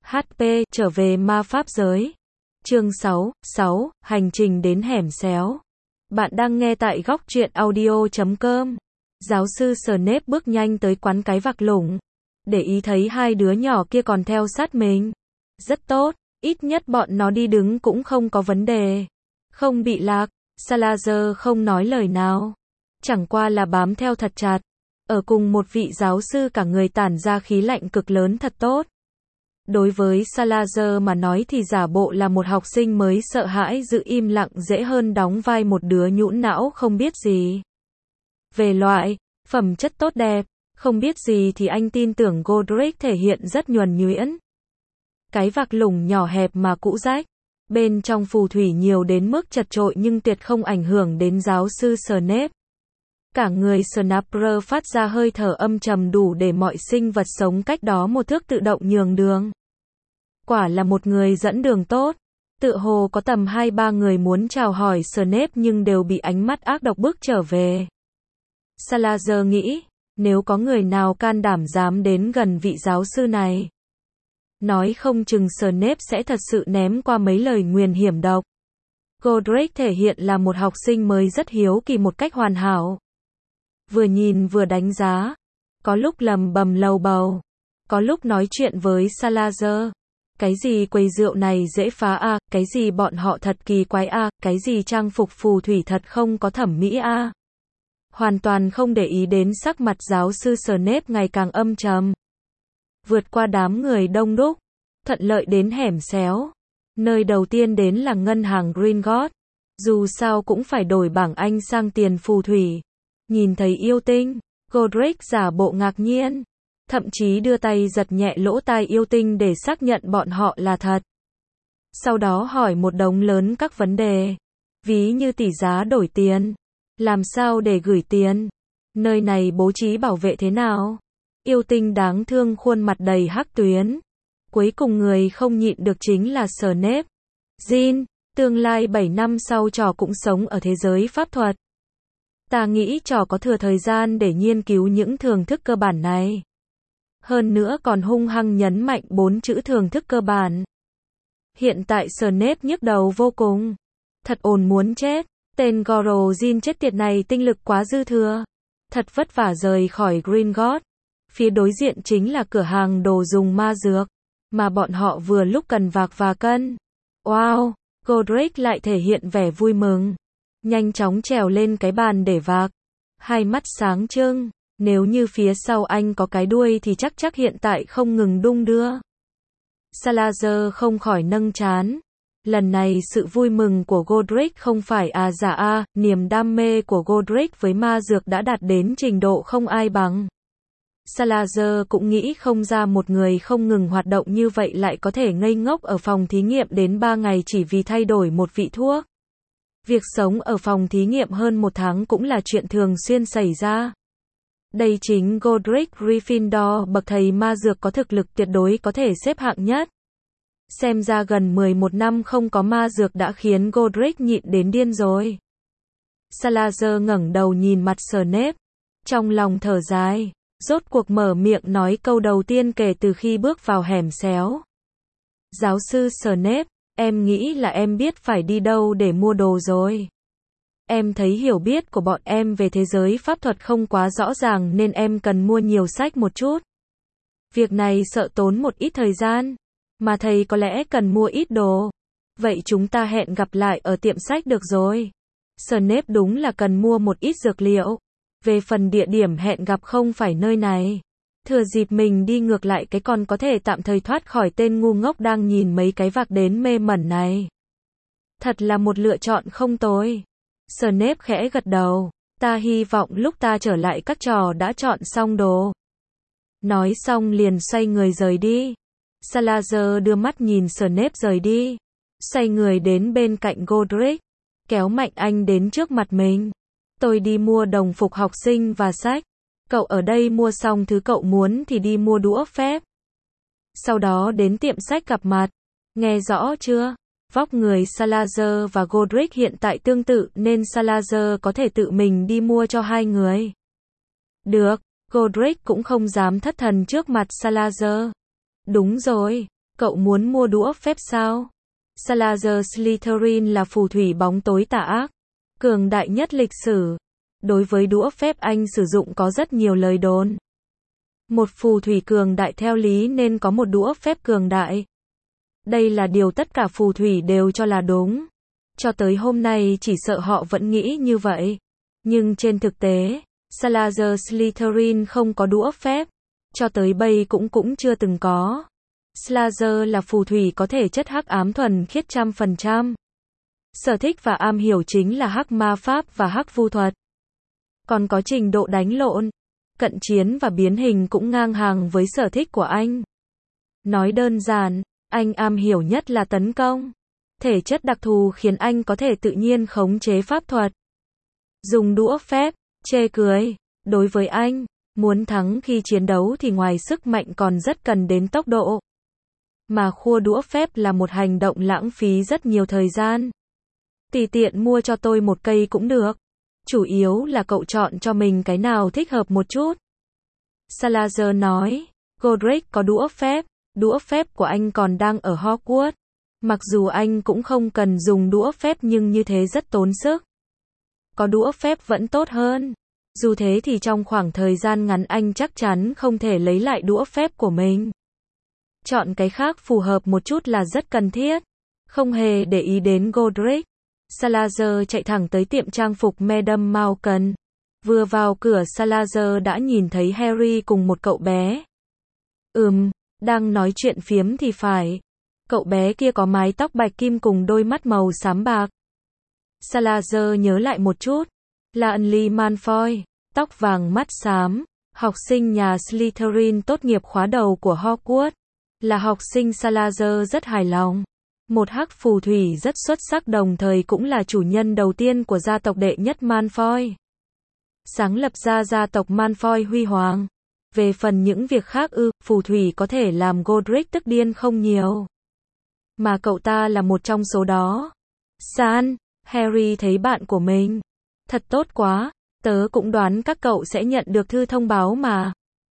HP, trở về ma pháp giới. Chương 6, hành trình đến hẻm xéo. Bạn đang nghe tại góc truyện audio.com. Giáo sư Snape bước nhanh tới quán cái vạc lủng. Để ý thấy hai đứa nhỏ kia còn theo sát mình. Rất tốt, ít nhất bọn nó đi đứng cũng không có vấn đề. Không bị lạc, Salazar không nói lời nào. Chẳng qua là bám theo thật chặt. Ở cùng một vị giáo sư cả người tản ra khí lạnh cực lớn thật tốt. Đối với Salazar mà nói thì giả bộ là một học sinh mới sợ hãi giữ im lặng dễ hơn đóng vai một đứa nhũn não không biết gì. Về loại, phẩm chất tốt đẹp, không biết gì thì anh tin tưởng Godric thể hiện rất nhuần nhuyễn. Cái vạc lủng nhỏ hẹp mà cũ rách. Bên trong phù thủy nhiều đến mức chật chội nhưng tuyệt không ảnh hưởng đến giáo sư Snape. Cả người Snape phát ra hơi thở âm trầm đủ để mọi sinh vật sống cách đó một thước tự động nhường đường. Quả là một người dẫn đường tốt. Tựa hồ có tầm 2-3 người muốn chào hỏi Snape nhưng đều bị ánh mắt ác độc bức trở về. Salazar nghĩ, nếu có người nào can đảm dám đến gần vị giáo sư này, nói không chừng Snape sẽ thật sự ném qua mấy lời nguyền hiểm độc. Godric thể hiện là một học sinh mới rất hiếu kỳ một cách hoàn hảo. Vừa nhìn vừa đánh giá, có lúc lầm bầm lầu bầu, có lúc nói chuyện với Salazar. Cái gì quầy rượu này dễ phá a, cái gì bọn họ thật kỳ quái a, cái gì trang phục phù thủy thật không có thẩm mỹ a. Hoàn toàn không để ý đến sắc mặt giáo sư Snape ngày càng âm trầm. Vượt qua đám người đông đúc, thuận lợi đến hẻm xéo. Nơi đầu tiên đến là ngân hàng Gringotts. Dù sao cũng phải đổi bảng Anh sang tiền phù thủy. Nhìn thấy yêu tinh, Godric giả bộ ngạc nhiên. Thậm chí đưa tay giật nhẹ lỗ tai yêu tinh để xác nhận bọn họ là thật. Sau đó hỏi một đống lớn các vấn đề. Ví như tỷ giá đổi tiền. Làm sao để gửi tiền? Nơi này bố trí bảo vệ thế nào? Yêu tinh đáng thương khuôn mặt đầy hắc tuyến. Cuối cùng người không nhịn được chính là Snape. Jean, tương lai 7 năm sau trò cũng sống ở thế giới pháp thuật. Ta nghĩ trò có thừa thời gian để nghiên cứu những thưởng thức cơ bản này. Hơn nữa còn hung hăng nhấn mạnh 4 chữ thưởng thức cơ bản. Hiện tại Snape nhức đầu vô cùng. Thật ồn muốn chết. Tên Goro Jean chết tiệt này tinh lực quá dư thừa. Thật vất vả rời khỏi Gringotts. Phía đối diện chính là cửa hàng đồ dùng ma dược. Mà bọn họ vừa lúc cần vạc và cân. Wow, Godric lại thể hiện vẻ vui mừng. Nhanh chóng trèo lên cái bàn để vạc. Hai mắt sáng trưng. Nếu như phía sau anh có cái đuôi thì chắc hiện tại không ngừng đung đưa. Salazar không khỏi nâng trán. Lần này sự vui mừng của Godric không phải giả niềm đam mê của Godric với ma dược đã đạt đến trình độ không ai bằng. Salazar cũng nghĩ không ra một người không ngừng hoạt động như vậy lại có thể ngây ngốc ở phòng thí nghiệm đến 3 ngày chỉ vì thay đổi một vị thuốc. Việc sống ở phòng thí nghiệm hơn 1 tháng cũng là chuyện thường xuyên xảy ra. Đây chính Godric Gryffindor, bậc thầy ma dược có thực lực tuyệt đối có thể xếp hạng nhất. Xem ra gần 11 năm không có ma dược đã khiến Godric nhịn đến điên rồi. Salazar ngẩng đầu nhìn mặt Snape. Trong lòng thở dài. Rốt cuộc mở miệng nói câu đầu tiên kể từ khi bước vào hẻm xéo. Giáo sư Snape, em nghĩ là em biết phải đi đâu để mua đồ rồi. Em thấy hiểu biết của bọn em về thế giới pháp thuật không quá rõ ràng nên em cần mua nhiều sách một chút. Việc này sợ tốn một ít thời gian, mà thầy có lẽ cần mua ít đồ. Vậy chúng ta hẹn gặp lại ở tiệm sách được rồi. Snape đúng là cần mua một ít dược liệu. Về phần địa điểm hẹn gặp không phải nơi này. Thừa dịp mình đi ngược lại cái còn có thể tạm thời thoát khỏi tên ngu ngốc đang nhìn mấy cái vạc đến mê mẩn này. Thật là một lựa chọn không tồi. Snape khẽ gật đầu. Ta hy vọng lúc ta trở lại các trò đã chọn xong đồ. Nói xong liền xoay người rời đi. Salazar đưa mắt nhìn Snape rời đi. Xoay người đến bên cạnh Godric. Kéo mạnh anh đến trước mặt mình. Tôi đi mua đồng phục học sinh và sách. Cậu ở đây mua xong thứ cậu muốn thì đi mua đũa phép. Sau đó đến tiệm sách gặp mặt. Nghe rõ chưa? Vóc người Salazar và Godric hiện tại tương tự nên Salazar có thể tự mình đi mua cho hai người. Được, Godric cũng không dám thất thần trước mặt Salazar. Đúng rồi, Cậu muốn mua đũa phép sao? Salazar Slytherin là phù thủy bóng tối tà ác, cường đại nhất lịch sử. Đối với đũa phép anh sử dụng có rất nhiều lời đồn. Một phù thủy cường đại theo lý nên có một đũa phép cường đại. Đây là điều tất cả phù thủy đều cho là đúng. Cho tới hôm nay chỉ sợ họ vẫn nghĩ như vậy. Nhưng trên thực tế, Salazar Slytherin không có đũa phép. Cho tới bây cũng chưa từng có. Salazar là phù thủy có thể chất hắc ám thuần khiết 100%. Sở thích và am hiểu chính là hắc ma pháp và hắc vu thuật. Còn có trình độ đánh lộn, cận chiến và biến hình cũng ngang hàng với sở thích của anh. Nói đơn giản, anh am hiểu nhất là tấn công. Thể chất đặc thù khiến anh có thể tự nhiên khống chế pháp thuật. Dùng đũa phép, chê cười. Đối với anh, muốn thắng khi chiến đấu thì ngoài sức mạnh còn rất cần đến tốc độ. Mà khua đũa phép là một hành động lãng phí rất nhiều thời gian. Tùy tiện mua cho tôi một cây cũng được. Chủ yếu là cậu chọn cho mình cái nào thích hợp một chút. Salazar nói, Godric có đũa phép của anh còn đang ở Hogwarts. Mặc dù anh cũng không cần dùng đũa phép nhưng như thế rất tốn sức. Có đũa phép vẫn tốt hơn. Dù thế thì trong khoảng thời gian ngắn anh chắc chắn không thể lấy lại đũa phép của mình. Chọn cái khác phù hợp một chút là rất cần thiết. Không hề để ý đến Godric, Salazar chạy thẳng tới tiệm trang phục Madame Malkin. Vừa vào cửa Salazar đã nhìn thấy Harry cùng một cậu bé. Đang nói chuyện phiếm thì phải. Cậu bé kia có mái tóc bạch kim cùng đôi mắt màu xám bạc. Salazar nhớ lại một chút. Là Lee Malfoy, tóc vàng mắt xám, học sinh nhà Slytherin tốt nghiệp khóa đầu của Hogwarts. Là học sinh Salazar rất hài lòng. Một hắc phù thủy rất xuất sắc đồng thời cũng là chủ nhân đầu tiên của gia tộc đệ nhất Malfoy. Sáng lập ra gia tộc Malfoy huy hoàng. Về phần những việc khác phù thủy có thể làm Godric tức điên không nhiều. Mà cậu ta là một trong số đó. San, Harry thấy bạn của mình. Thật tốt quá, tớ cũng đoán các cậu sẽ nhận được thư thông báo mà.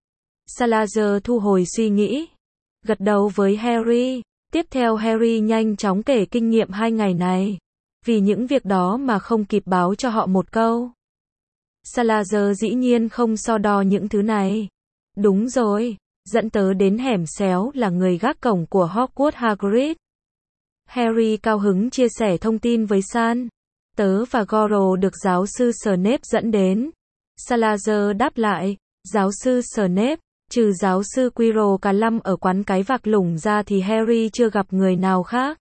Salazar thu hồi suy nghĩ. Gật đầu với Harry. Tiếp theo Harry nhanh chóng kể kinh nghiệm 2 ngày này. Vì những việc đó mà không kịp báo cho họ một câu. Salazar dĩ nhiên không so đo những thứ này. Đúng rồi, dẫn tớ đến hẻm xéo là người gác cổng của Hogwarts Hagrid. Harry cao hứng chia sẻ thông tin với San. Tớ và Goro được giáo sư Snape dẫn đến. Salazar đáp lại, giáo sư Snape, trừ giáo sư Quirrell cả năm ở quán cái vạc lủng ra thì Harry chưa gặp người nào khác.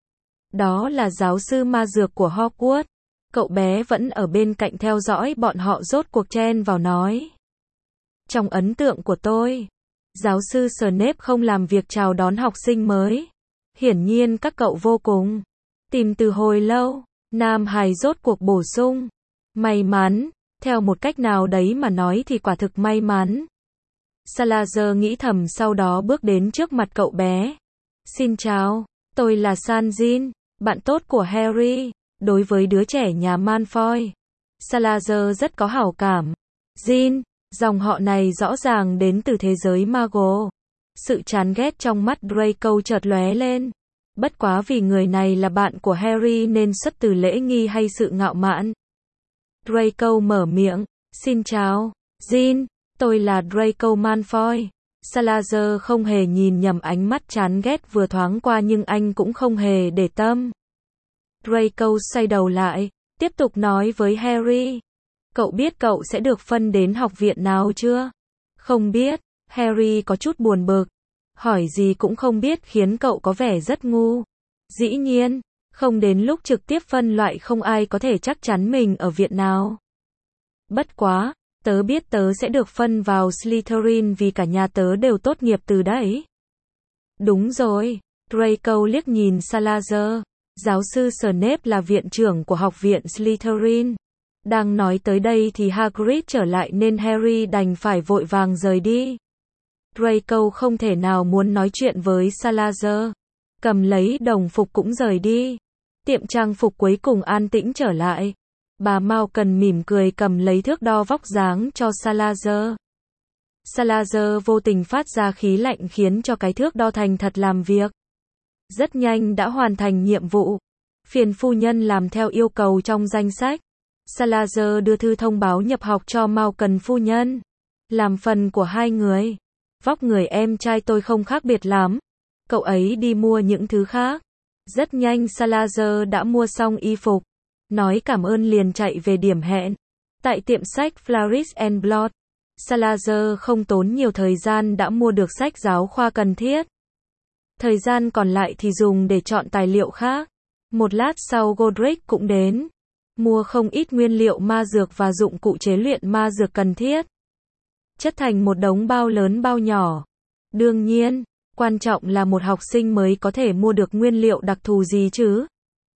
Đó là giáo sư ma dược của Hogwarts. Cậu bé vẫn ở bên cạnh theo dõi bọn họ rốt cuộc chen vào nói. Trong ấn tượng của tôi, giáo sư Snape không làm việc chào đón học sinh mới. Hiển nhiên các cậu vô cùng tìm từ hồi lâu. Nam hài rốt cuộc bổ sung. May mắn, theo một cách nào đấy mà nói thì quả thực may mắn. Salazar nghĩ thầm sau đó bước đến trước mặt cậu bé. Xin chào, tôi là San Jin, bạn tốt của Harry. Đối với đứa trẻ nhà Malfoy, Salazar rất có hảo cảm. Jin, dòng họ này rõ ràng đến từ thế giới Mago. Sự chán ghét trong mắt Draco chợt lóe lên. Bất quá vì người này là bạn của Harry nên xuất từ lễ nghi hay sự ngạo mạn. Draco mở miệng, xin chào, Jin, tôi là Draco Malfoy. Salazar không hề nhìn nhầm ánh mắt chán ghét vừa thoáng qua nhưng anh cũng không hề để tâm. Draco xoay đầu lại, tiếp tục nói với Harry. Cậu biết cậu sẽ được phân đến học viện nào chưa? Không biết, Harry có chút buồn bực. Hỏi gì cũng không biết khiến cậu có vẻ rất ngu. Dĩ nhiên, không đến lúc trực tiếp phân loại không ai có thể chắc chắn mình ở viện nào. Bất quá, tớ biết tớ sẽ được phân vào Slytherin vì cả nhà tớ đều tốt nghiệp từ đấy. Đúng rồi, Draco liếc nhìn Salazar. Giáo sư Snape là viện trưởng của học viện Slytherin. Đang nói tới đây thì Hagrid trở lại nên Harry đành phải vội vàng rời đi. Draco không thể nào muốn nói chuyện với Salazar. Cầm lấy đồng phục cũng rời đi. Tiệm trang phục cuối cùng an tĩnh trở lại. Bà Malkin mỉm cười cầm lấy thước đo vóc dáng cho Salazar. Salazar vô tình phát ra khí lạnh khiến cho cái thước đo thành thật làm việc. Rất nhanh đã hoàn thành nhiệm vụ. Phiền phu nhân làm theo yêu cầu trong danh sách. Salazar đưa thư thông báo nhập học cho Malcolm phu nhân. Làm phần của hai người. Vóc người em trai tôi không khác biệt lắm. Cậu ấy đi mua những thứ khác. Rất nhanh Salazar đã mua xong y phục. Nói cảm ơn liền chạy về điểm hẹn. Tại tiệm sách Flourish and Blood. Salazar không tốn nhiều thời gian đã mua được sách giáo khoa cần thiết. Thời gian còn lại thì dùng để chọn tài liệu khác. Một lát sau Godric cũng đến. Mua không ít nguyên liệu ma dược và dụng cụ chế luyện ma dược cần thiết. Chất thành một đống bao lớn bao nhỏ. Đương nhiên, quan trọng là một học sinh mới có thể mua được nguyên liệu đặc thù gì chứ.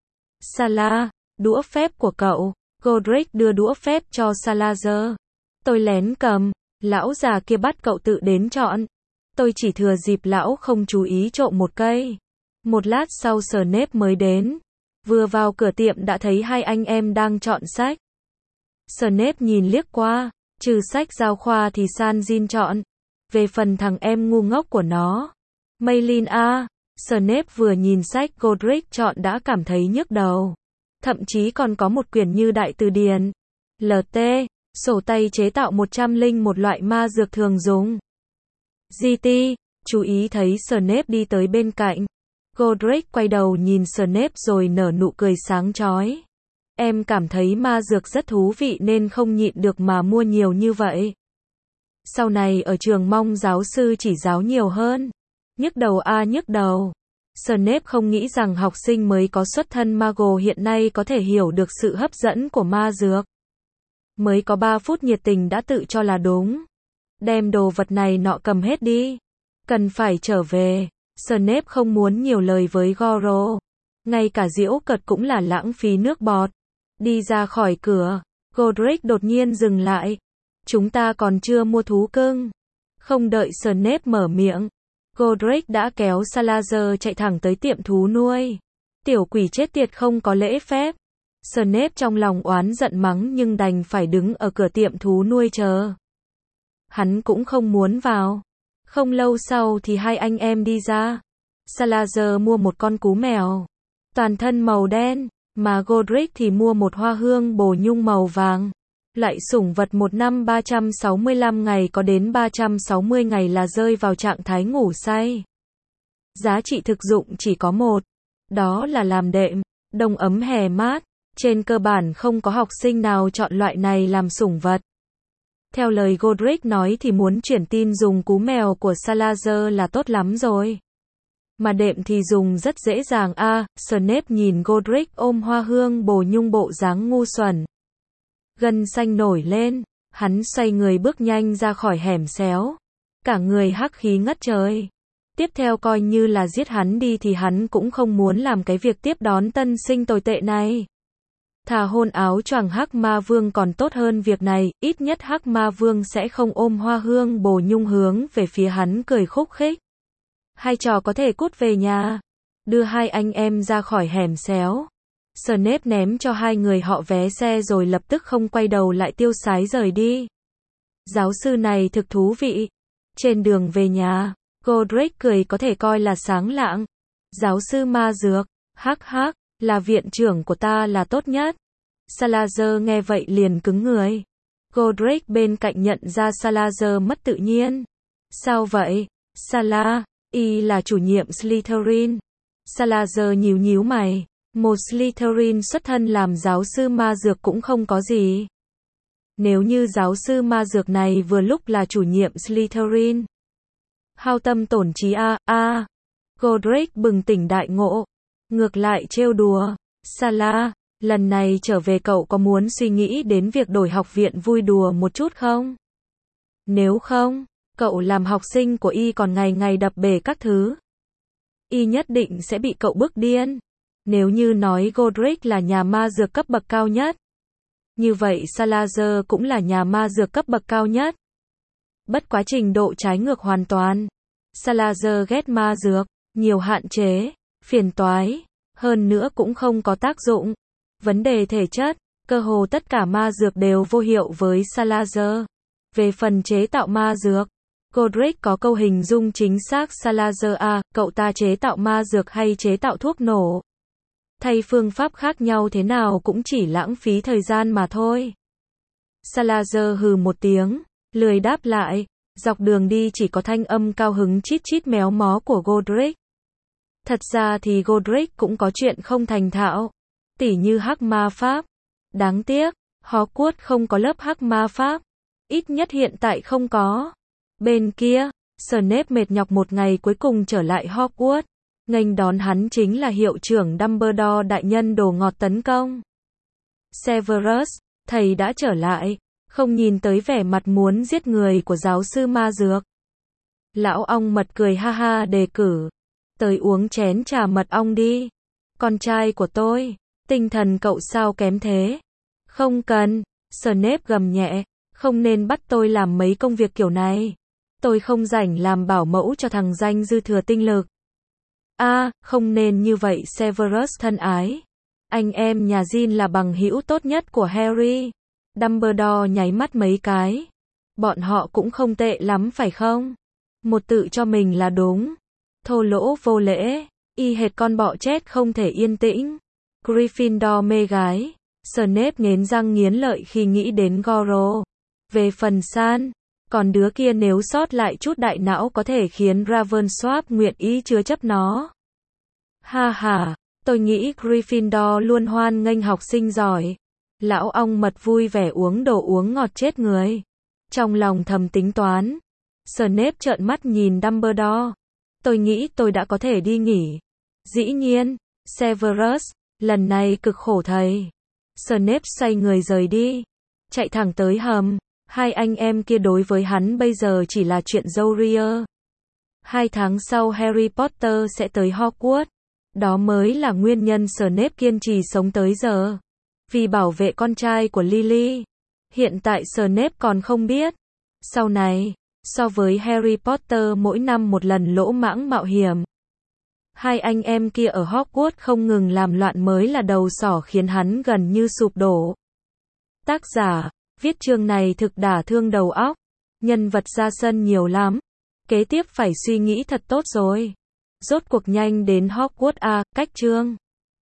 Salah, đũa phép của cậu. Godric đưa đũa phép cho Salazar. Tôi lén cầm. Lão già kia bắt cậu tự đến chọn. Tôi chỉ thừa dịp lão không chú ý trộm một cây. Một lát sau Snape mới đến. Vừa vào cửa tiệm đã thấy hai anh em đang chọn sách. Snape nhìn liếc qua. Trừ sách giáo khoa thì San Jin chọn. Về phần thằng em ngu ngốc của nó. Maylin A. Snape vừa nhìn sách Godric chọn đã cảm thấy nhức đầu. Thậm chí còn có một quyển như đại từ điển. LT. Sổ tay chế tạo 101 loại ma dược thường dùng. GT. Chú ý thấy Snape đi tới bên cạnh. Godric quay đầu nhìn Snape rồi nở nụ cười sáng chói. Em cảm thấy ma dược rất thú vị nên không nhịn được mà mua nhiều như vậy. Sau này ở trường mong giáo sư chỉ giáo nhiều hơn. Nhức đầu a nhức đầu. Snape không nghĩ rằng học sinh mới có xuất thân Mago hiện nay có thể hiểu được sự hấp dẫn của ma dược. Mới có 3 phút nhiệt tình đã tự cho là đúng. Đem đồ vật này nọ cầm hết đi. Cần phải trở về. Snape không muốn nhiều lời với Goro. Ngay cả giễu cợt cũng là lãng phí nước bọt. Đi ra khỏi cửa. Godric đột nhiên dừng lại. Chúng ta còn chưa mua thú cưng. Không đợi Snape mở miệng. Godric đã kéo Salazar chạy thẳng tới tiệm thú nuôi. Tiểu quỷ chết tiệt không có lễ phép. Snape trong lòng oán giận mắng nhưng đành phải đứng ở cửa tiệm thú nuôi chờ. Hắn cũng không muốn vào. Không lâu sau thì hai anh em đi ra. Salazar mua một con cú mèo. Toàn thân màu đen. Mà Godric thì mua một hoa hương bồ nhung màu vàng. Loại sủng vật một năm 365 ngày có đến 360 ngày là rơi vào trạng thái ngủ say. Giá trị thực dụng chỉ có một. Đó là làm đệm. Đông ấm hè mát. Trên cơ bản không có học sinh nào chọn loại này làm sủng vật. Theo lời Godric nói thì muốn chuyển tin dùng cú mèo của Salazar là tốt lắm rồi. Mà đệm thì dùng rất dễ dàng a. Snape nhìn Godric ôm hoa hương bồ nhung bộ dáng ngu xuẩn. Gân xanh nổi lên. Hắn xoay người bước nhanh ra khỏi hẻm xéo. Cả người hắc khí ngất trời. Tiếp theo coi như là giết hắn đi thì hắn cũng không muốn làm cái việc tiếp đón tân sinh tồi tệ này. Thà hôn áo choàng hắc ma vương còn tốt hơn việc này, ít nhất hắc ma vương sẽ không ôm hoa hương bồ nhung hướng về phía hắn cười khúc khích. Hai trò có thể cút về nhà. Đưa hai anh em ra khỏi hẻm xéo. Snape ném cho hai người họ vé xe rồi lập tức không quay đầu lại tiêu sái rời đi. Giáo sư này thực thú vị. Trên đường về nhà, Godric cười có thể coi là sáng lạng. Giáo sư ma dược, hắc hắc, là viện trưởng của ta là tốt nhất. Salazar nghe vậy liền cứng người. Godric bên cạnh nhận ra Salazar mất tự nhiên. Sao vậy? Salah, y là chủ nhiệm Slytherin. Salazar nhíu nhíu mày. Một Slytherin xuất thân làm giáo sư ma dược cũng không có gì. Nếu như giáo sư ma dược này vừa lúc là chủ nhiệm Slytherin. Hao tâm tổn trí a. Godric bừng tỉnh đại ngộ. Ngược lại trêu đùa. Salah, lần này trở về cậu có muốn suy nghĩ đến việc đổi học viện vui đùa một chút không? Nếu không, cậu làm học sinh của y còn ngày ngày đập bể các thứ. Y nhất định sẽ bị cậu bức điên. Nếu như nói Godric là nhà ma dược cấp bậc cao nhất. Như vậy Salazar cũng là nhà ma dược cấp bậc cao nhất. Bất quá trình độ trái ngược hoàn toàn. Salazar ghét ma dược, nhiều hạn chế, phiền toái, hơn nữa cũng không có tác dụng. Vấn đề thể chất, cơ hồ tất cả ma dược đều vô hiệu với Salazar. Về phần chế tạo ma dược, Godric có câu hình dung chính xác Salazar à, cậu ta chế tạo ma dược hay chế tạo thuốc nổ? Thay phương pháp khác nhau thế nào cũng chỉ lãng phí thời gian mà thôi. Salazar hừ một tiếng, lười đáp lại. Dọc đường đi chỉ có thanh âm cao hứng chít chít méo mó của Godric. Thật ra thì Godric cũng có chuyện không thành thạo, tỉ như hắc ma pháp. Đáng tiếc, Hogwarts không có lớp hắc ma pháp. Ít nhất hiện tại không có. Bên kia, Snape mệt nhọc một ngày cuối cùng trở lại Hogwarts. Nghênh đón hắn chính là hiệu trưởng Dumbledore đại nhân đồ ngọt tấn công. Severus, thầy đã trở lại, không nhìn tới vẻ mặt muốn giết người của giáo sư ma dược. Lão ong mật cười ha ha đề cử. Tới uống chén trà mật ong đi. Con trai của tôi, tinh thần cậu sao kém thế? Không cần, Snape gầm nhẹ, không nên bắt tôi làm mấy công việc kiểu này. Tôi không rảnh làm bảo mẫu cho thằng danh dư thừa tinh lực. Không nên như vậy Severus thân ái. Anh em nhà Jean là bằng hữu tốt nhất của Harry. Dumbledore nháy mắt mấy cái. Bọn họ cũng không tệ lắm phải không? Một tự cho mình là đúng. Thô lỗ vô lễ, y hệt con bọ chết không thể yên tĩnh. Gryffindor mê gái. Snape nghiến răng nghiến lợi khi nghĩ đến Goro. Về phần San, còn đứa kia nếu sót lại chút đại não có thể khiến Ravensworth nguyện ý chứa chấp nó. Ha ha, tôi nghĩ Gryffindor luôn hoan nghênh học sinh giỏi. Lão ong mật vui vẻ uống đồ uống ngọt chết người. Trong lòng thầm tính toán. Snape trợn mắt nhìn Dumbledore. Tôi nghĩ tôi đã có thể đi nghỉ. Dĩ nhiên, Severus, lần này cực khổ thầy. Snape xoay người rời đi. Chạy thẳng tới hầm. Hai anh em kia đối với hắn bây giờ chỉ là chuyện râu ria. 2 tháng sau Harry Potter sẽ tới Hogwarts. Đó mới là nguyên nhân Snape kiên trì sống tới giờ. Vì bảo vệ con trai của Lily. Hiện tại Snape còn không biết. Sau này, so với Harry Potter mỗi năm một lần lỗ mãng mạo hiểm, hai anh em kia ở Hogwarts không ngừng làm loạn mới là đầu sỏ khiến hắn gần như sụp đổ. Tác giả, viết chương này thực đả thương đầu óc. Nhân vật ra sân nhiều lắm. Kế tiếp phải suy nghĩ thật tốt rồi. Rốt cuộc nhanh đến Hogwarts cách chương.